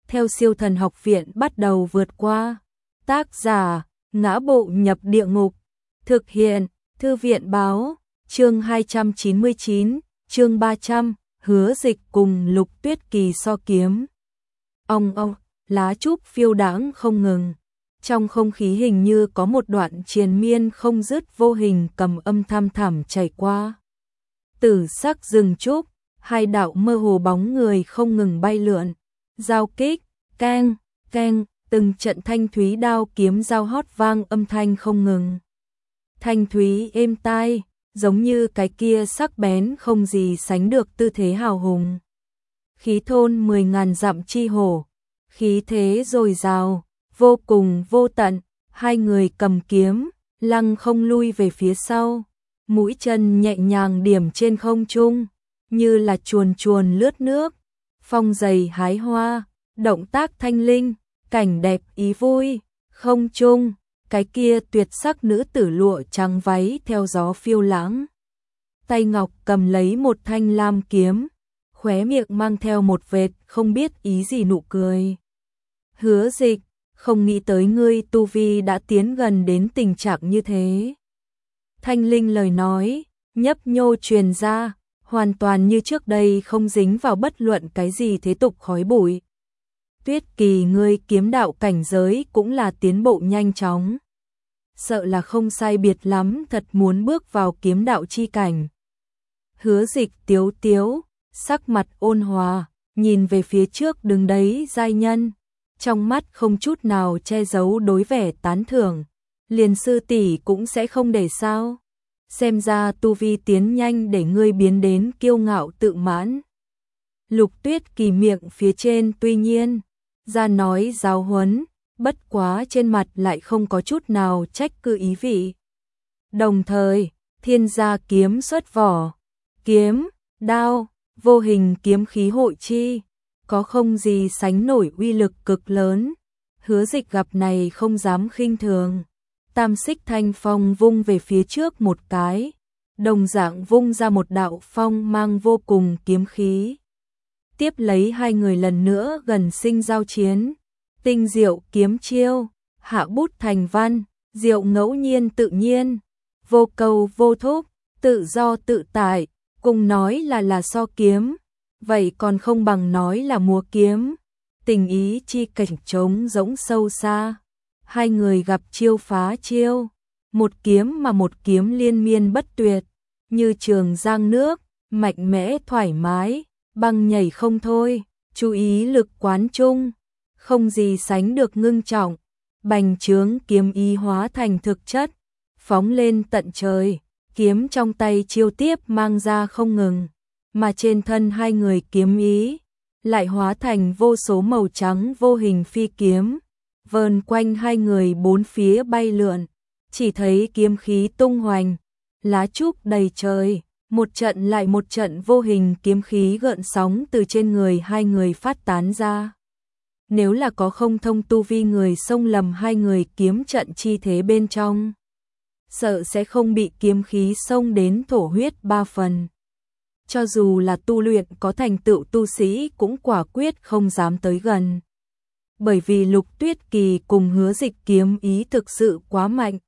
theo Siêu Thần Học Viện bắt đầu vượt qua. Tác giả: Ngã Bộ Nhập Địa Ngục. Thực hiện: Thư viện báo. Chương 299, chương 300, Hứa Dịch cùng Lục Tuyết Kỳ so kiếm. Ong ong, lá trúc phiêu đãng không ngừng. Trong không khí hình như có một đoạn triền miên không dứt vô hình cầm âm thăm thẳm chảy qua. Tử sắc rừng trúc, hai đạo mơ hồ bóng người không ngừng bay lượn, giao kích, keng, keng, từng trận thanh thúy đao kiếm giao hót vang âm thanh không ngừng. Thanh thúy êm tai, giống như cái kia sắc bén không gì sánh được tư thế hào hùng. Khí thôn 10.000 dặm chi hổ, khí thế dồi dào, vô cùng vô tận, hai người cầm kiếm, lăng không lui về phía sau, mũi chân nhẹ nhàng điểm trên không trung, như là chuồn chuồn lướt nước, phong dày hái hoa, động tác thanh linh, cảnh đẹp ý vui, không trung, cái kia tuyệt sắc nữ tử lụa trắng váy theo gió phiêu lãng. Tay ngọc cầm lấy một thanh lam kiếm, khóe miệng mang theo một vệt không biết ý gì nụ cười. Hứa Dịch, không nghĩ tới ngươi tu vi đã tiến gần đến tình trạng như thế. Thanh linh lời nói, nhấp nhô truyền ra, hoàn toàn như trước đây không dính vào bất luận cái gì thế tục khói bụi. Tuyết Kỳ, ngươi kiếm đạo cảnh giới cũng là tiến bộ nhanh chóng. Sợ là không sai biệt lắm, thật muốn bước vào kiếm đạo chi cảnh. Hứa Dịch tiếu tiếu, sắc mặt ôn hòa, nhìn về phía trước đứng đấy giai nhân, trong mắt không chút nào che giấu đối vẻ tán thưởng. Liền sư tỷ cũng sẽ không để sao? Xem ra tu vi tiến nhanh để ngươi biến đến kiêu ngạo tự mãn. Lục Tuyết Kỳ miệng phía trên tuy nhiên ra nói giáo huấn, bất quá trên mặt lại không có chút nào trách cứ ý vị. Đồng thời, thiên gia kiếm xuất vỏ, kiếm, đao, vô hình kiếm khí hội chi, có không gì sánh nổi uy lực cực lớn. Hứa Dịch gặp này không dám khinh thường. Tam xích thanh phong vung về phía trước một cái, đồng dạng vung ra một đạo phong mang vô cùng kiếm khí. Tiếp lấy hai người lần nữa gần sinh giao chiến. Tinh diệu kiếm chiêu, hạ bút thành văn, diệu ngẫu nhiên tự nhiên, vô cầu vô thúc, tự do tự tại, cùng nói là so kiếm, vậy còn không bằng nói là múa kiếm. Tình ý chi cảnh trống rỗng sâu xa. Hai người gặp chiêu phá chiêu, một kiếm mà một kiếm liên miên bất tuyệt, như trường giang nước, mạnh mẽ thoải mái, băng nhảy không thôi, chú ý lực quán trung, không gì sánh được ngưng trọng, bành trướng kiếm ý hóa thành thực chất, phóng lên tận trời, kiếm trong tay chiêu tiếp mang ra không ngừng, mà trên thân hai người kiếm ý lại hóa thành vô số màu trắng vô hình phi kiếm, vờn quanh hai người bốn phía bay lượn, chỉ thấy kiếm khí tung hoành, lá trúc đầy trời, một trận lại một trận vô hình kiếm khí gợn sóng từ trên người hai người phát tán ra. Nếu là có không thông tu vi người xông lầm hai người kiếm trận chi thế bên trong, sợ sẽ không bị kiếm khí xông đến thổ huyết ba phần. Cho dù là tu luyện có thành tựu tu sĩ cũng quả quyết không dám tới gần. Bởi vì Lục Tuyết Kỳ cùng Hứa Dịch kiếm ý thực sự quá mạnh,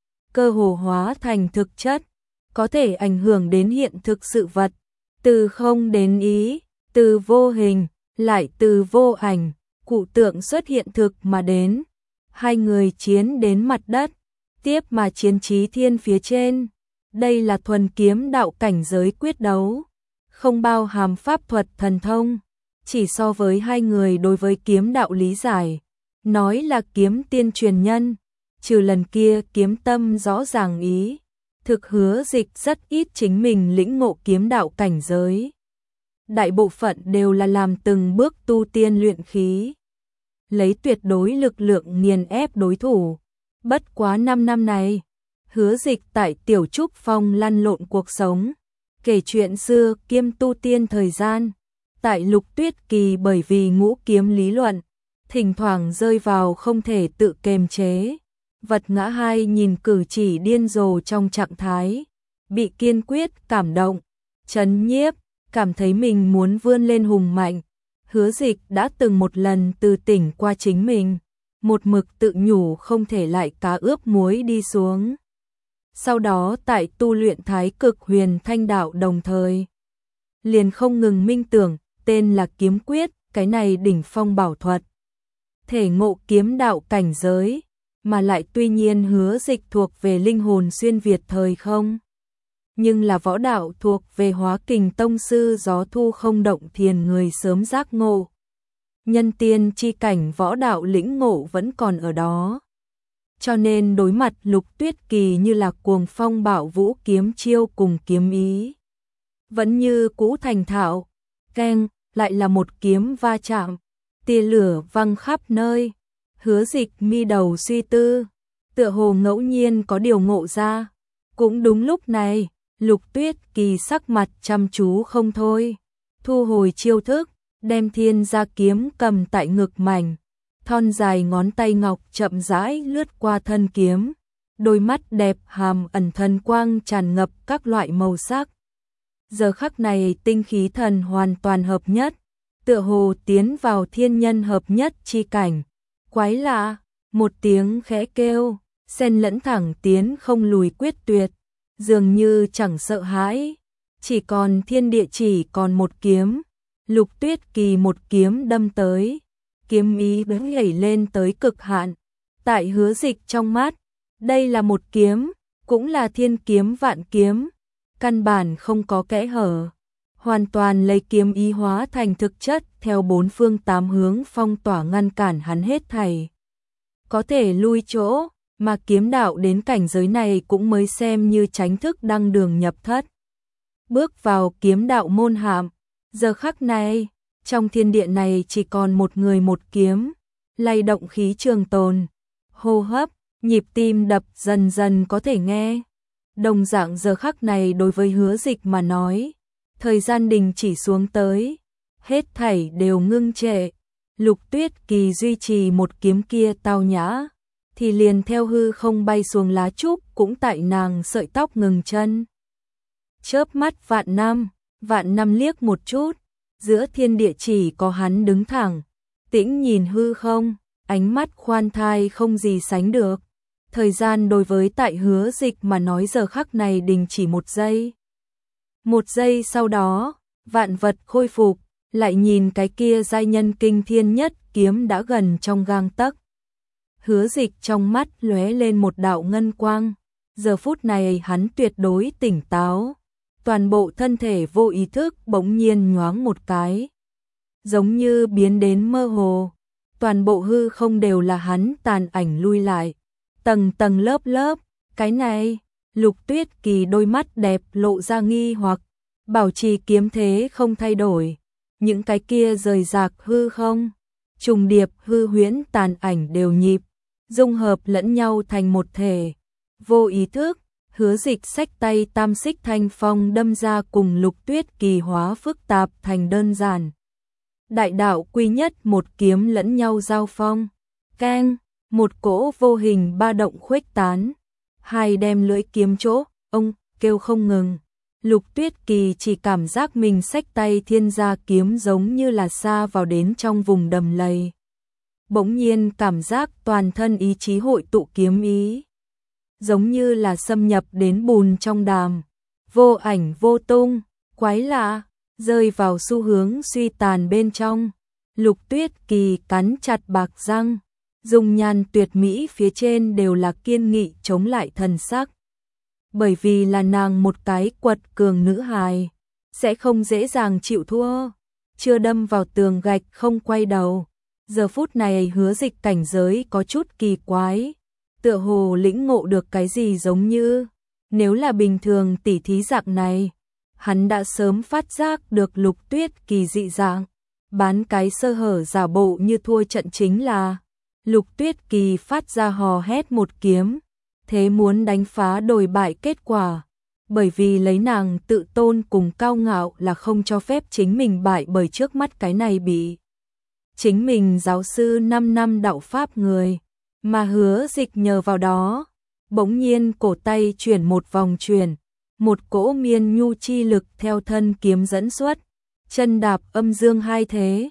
cơ hồ hóa thành thực chất, có thể ảnh hưởng đến hiện thực sự vật, từ không đến ý, từ vô hình, lại từ vô ảnh, cụ tượng xuất hiện thực mà đến. Hai người chiến đến mặt đất, tiếp mà chiến chí thiên phía trên. Đây là thuần kiếm đạo cảnh giới quyết đấu, không bao hàm pháp thuật thần thông. Chỉ so với hai người đối với kiếm đạo lý giải, nói là kiếm tiên truyền nhân, trừ lần kia kiếm tâm rõ ràng ý, thực Hứa Dịch rất ít chính mình lĩnh ngộ kiếm đạo cảnh giới. Đại bộ phận đều là làm từng bước tu tiên luyện khí, lấy tuyệt đối lực lượng nghiền ép đối thủ. Bất quá 5 năm này, Hứa Dịch tại Tiểu Trúc Phong lăn lộn cuộc sống, kể chuyện xưa kiêm tu tiên thời gian. Tại Lục Tuyết Kỳ bởi vì ngũ kiếm lý luận, thỉnh thoảng rơi vào không thể tự kềm chế, vật ngã hai nhìn cử chỉ điên rồ trong trạng thái, bị kiên quyết cảm động, chấn nhiếp, cảm thấy mình muốn vươn lên hùng mạnh. Hứa Dịch đã từng một lần từ tỉnh qua chính mình, một mực tự nhủ không thể lại cá ướp muối đi xuống. Sau đó tại tu luyện Thái Cực Huyền Thanh đạo đồng thời, liền không ngừng minh tưởng, tên là kiếm quyết, cái này đỉnh phong bảo thuật. Thể ngộ kiếm đạo cảnh giới, mà lại tuy nhiên Hứa Dịch thuộc về linh hồn xuyên việt thời không. Nhưng là võ đạo thuộc về Hóa Kình tông sư Gió Thu Không Động Thiền người sớm giác ngộ. Nhân tiên chi cảnh võ đạo lĩnh ngộ vẫn còn ở đó. Cho nên đối mặt Lục Tuyết Kỳ như là cuồng phong bạo vũ kiếm chiêu cùng kiếm ý. Vẫn như cũ thành thạo, keng, lại là một kiếm va chạm, tia lửa văng khắp nơi. Hứa Dịch mi đầu suy tư, tựa hồ ngẫu nhiên có điều ngộ ra. Cũng đúng lúc này, Lục Tuyết Kỳ sắc mặt chăm chú không thôi, thu hồi chiêu thức, đem Thiên Gia kiếm cầm tại ngực mảnh, thon dài ngón tay ngọc chậm rãi lướt qua thân kiếm, đôi mắt đẹp hàm ẩn thần quang tràn ngập các loại màu sắc. Giờ khắc này tinh khí thần hoàn toàn hợp nhất, tựa hồ tiến vào thiên nhân hợp nhất chi cảnh. Quái lạ, một tiếng khẽ kêu, xen lẫn thẳng tiến không lùi quyết tuyệt, dường như chẳng sợ hãi, chỉ còn thiên địa chỉ còn một kiếm. Lục Tuyết Kỳ một kiếm đâm tới, kiếm ý bỗng nhảy lên tới cực hạn. Tại Hứa Dịch trong mắt, đây là một kiếm, cũng là thiên kiếm vạn kiếm, căn bản không có kẽ hở, hoàn toàn lấy kiếm ý hóa thành thực chất, theo bốn phương tám hướng phong tỏa ngăn cản hắn hết thảy. Có thể lui chỗ, mà kiếm đạo đến cảnh giới này cũng mới xem như chính thức đăng đường nhập thất. Bước vào kiếm đạo môn hàm, giờ khắc này, trong thiên địa này chỉ còn một người một kiếm, lay động khí trường tồn, hô hấp, nhịp tim đập dần dần có thể nghe. Đồng dạng giờ khắc này đối với Hứa Dịch mà nói, thời gian đình chỉ xuống tới, hết thảy đều ngưng trệ. Lục Tuyết Kỳ duy trì một kiếm kia tao nhã, thì liền theo hư không bay xuống lá trúc cũng tại nàng sợi tóc ngừng chân. Chớp mắt vạn năm liếc một chút, giữa thiên địa chỉ có hắn đứng thẳng, tĩnh nhìn hư không, ánh mắt khoan thai không gì sánh được. Thời gian đối với tại Hứa Dịch mà nói giờ khắc này đình chỉ một giây. Một giây sau đó, vạn vật khôi phục, lại nhìn cái kia giai nhân kinh thiên nhất kiếm đã gần trong gang tấc. Hứa Dịch trong mắt lóe lên một đạo ngân quang, giờ phút này hắn tuyệt đối tỉnh táo, toàn bộ thân thể vô ý thức bỗng nhiên nhoáng một cái, giống như biến đến mơ hồ, toàn bộ hư không đều là hắn tàn ảnh lui lại, tầng tầng lớp lớp. Cái này, Lục Tuyết Kỳ đôi mắt đẹp lộ ra nghi hoặc, bảo trì kiếm thế không thay đổi, những cái kia rời rạc hư không, trùng điệp hư huyễn tàn ảnh đều nhịp, dung hợp lẫn nhau thành một thể. Vô ý thức, Hứa Dịch xách tay tam xích thanh phong đâm ra cùng Lục Tuyết Kỳ hóa phức tạp thành đơn giản. Đại đạo quy nhất một kiếm lẫn nhau giao phong, keng, một cỗ vô hình ba động khuếch tán, hai đem lưỡi kiếm chỗ, ông kêu không ngừng. Lục Tuyết Kỳ chỉ cảm giác mình xách tay Thiên Gia kiếm giống như là xa vào đến trong vùng đầm lầy. Bỗng nhiên cảm giác toàn thân ý chí hội tụ kiếm ý, giống như là xâm nhập đến bùn trong đàm, vô ảnh vô tung, quái lạ, rơi vào xu hướng suy tàn bên trong. Lục Tuyết Kỳ cắn chặt bạc răng, dung nhan tuyệt mỹ phía trên đều là kiên nghị chống lại thần sắc. Bởi vì là nàng một cái quật cường nữ hài, sẽ không dễ dàng chịu thua, chưa đâm vào tường gạch không quay đầu. Giờ phút này Hứa Dịch cảnh giới có chút kỳ quái, tựa hồ lĩnh ngộ được cái gì giống như, nếu là bình thường tỉ thí dạng này, hắn đã sớm phát giác được Lục Tuyết Kỳ dị dạng, bán cái sơ hở giả bộ như thua trận chính là. Lục Tuyết Kỳ phát ra hò hét một kiếm, thế muốn đánh phá đồi bại kết quả, bởi vì lấy nàng tự tôn cùng cao ngạo là không cho phép chính mình bại bởi trước mắt cái này bị chính mình giáo sư 5 năm đạo pháp người, mà Hứa Dịch nhờ vào đó, bỗng nhiên cổ tay chuyển một vòng chuyển, một cỗ miên nhu chi lực theo thân kiếm dẫn xuất, chân đạp âm dương hai thế,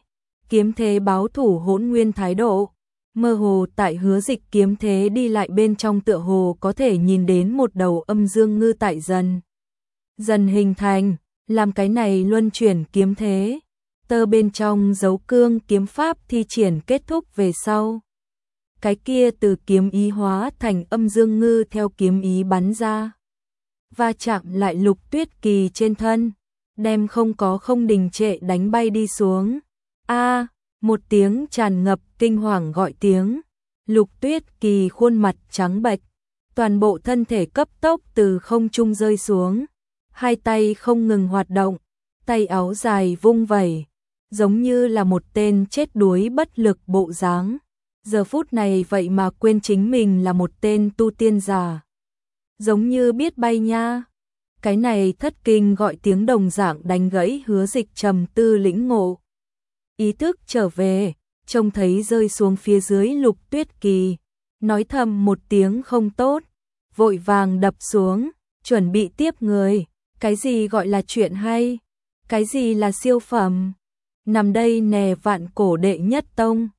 kiếm thế báo thủ hỗn nguyên thái độ. Mơ hồ tại Hứa Dịch kiếm thế đi lại bên trong tựa hồ có thể nhìn đến một đầu âm dương ngư tại dần dần hình thành, làm cái này luân chuyển kiếm thế. Tơ bên trong dấu cương kiếm pháp thi triển kết thúc về sau. Cái kia từ kiếm ý hóa thành âm dương ngư theo kiếm ý bắn ra. Va chạm lại Lục Tuyết Kỳ trên thân, đem không đình trệ đánh bay đi xuống. A, một tiếng tràn ngập kinh hoàng gọi tiếng. Lục Tuyết Kỳ khuôn mặt trắng bệch, toàn bộ thân thể cấp tốc từ không trung rơi xuống, hai tay không ngừng hoạt động, tay áo dài vung vẩy, giống như là một tên chết đuối bất lực bộ dáng. Giờ phút này vậy mà quên chính mình là một tên tu tiên giả. Giống như biết bay nha. Cái này thất kinh gọi tiếng đồng dạng đánh gãy Hứa Dịch trầm tư lĩnh ngộ. Ý thức trở về, trông thấy rơi xuống phía dưới Lục Tuyết Kỳ, nói thầm một tiếng không tốt, vội vàng đập xuống, chuẩn bị tiếp người. Cái gì gọi là chuyện hay? Cái gì là siêu phẩm? Nằm đây nè vạn cổ đệ nhất tông.